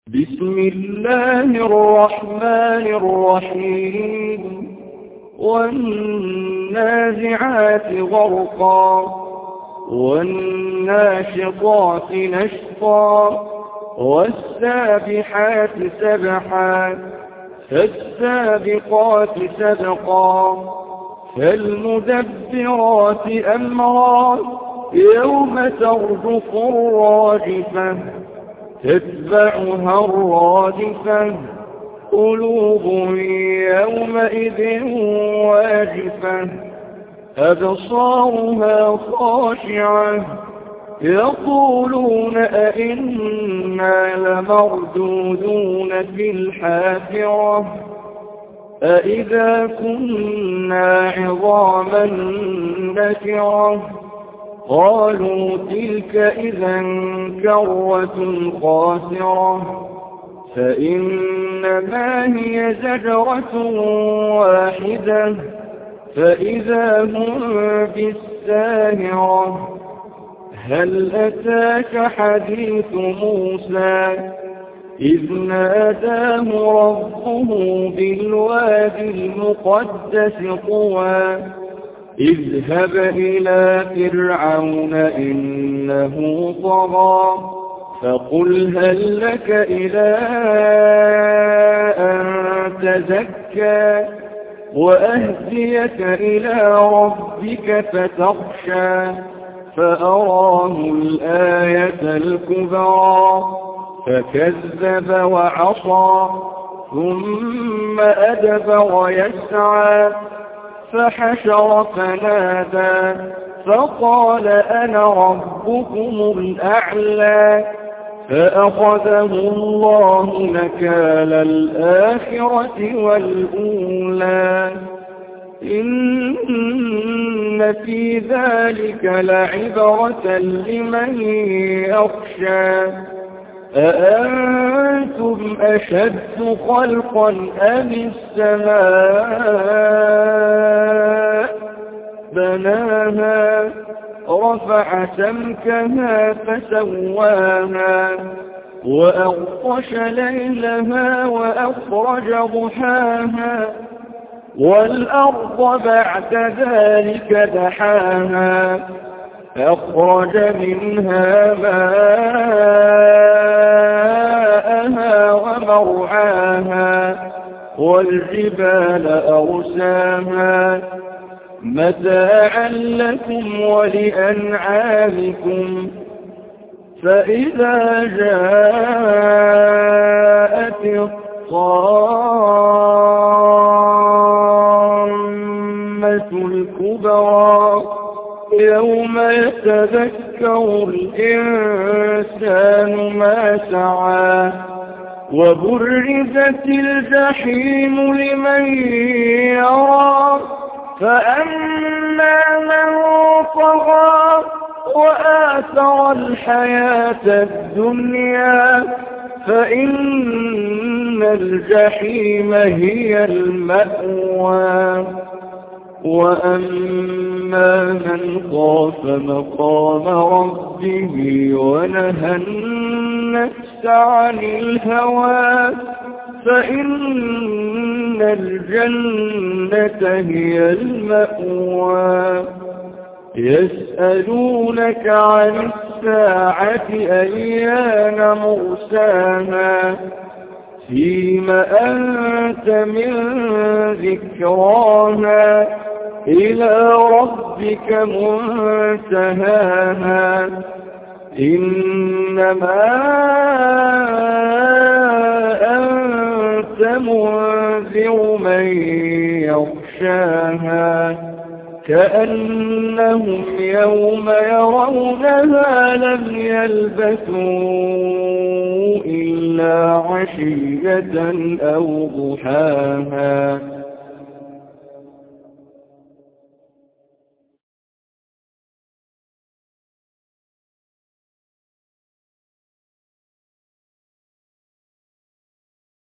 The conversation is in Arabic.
بسم الله الرحمن الرحيم والنازعات غرقا والناشطات نشطا والسابحات سبحا فالسابقات سبقا فالمدبرات أمرا يوم ترجف الراجفة تتبعها الرادفة قلوب يومئذ واجفة أبصارها خاشعة يقولون أئنا لمردودون في الحافرة أئذا كنا عظاما نكرة قالوا تلك إذا كرة خاسرة فإنما هي زجرة واحدة فإذا هم بالساهرة هل أتاك حديث موسى إذ ناداه ربه بالوادي المقدس طوى اذهب إلى فرعون إنه طغى فقل هل لك إلى أن تزكى وأهديك إلى ربك فتخشى فأراه الآية الكبرى فكذب وعصى ثم أدبر يسعى فحشر فنادى فقال أنا ربكم الأعلى فأخذه الله نكال الآخرة والأولى إن في ذلك لعبرة لمن يخشى أأنتم أشد خلقا أم السماء بناها رفع سمكها فسواها وأغطش ليلها وأخرج ضحاها والأرض بعد ذلك دحاها أخرج منها ماءها ومرعاها والجبال أرساها متاعا لكم ولأنعامكم فإذا جاءت الطامة الكبرى يوم يتذكر الإنسان ما سعى وبرزت الجحيم لمن يرى فأما من طغى وآثر الحياة الدنيا فإن الجحيم هي المأوى وأما من خاف مقام ربه ونهى النفس عن الهوى فإن الجنة هي المأوى يسألونك عن الساعة أيان مرساها فيم أنت من ذكراها إلى ربك منتهاها إنما أنت منذر من يخشاها كأنهم يوم يرونها لم يلبثوا إلا عشية أو ضحاها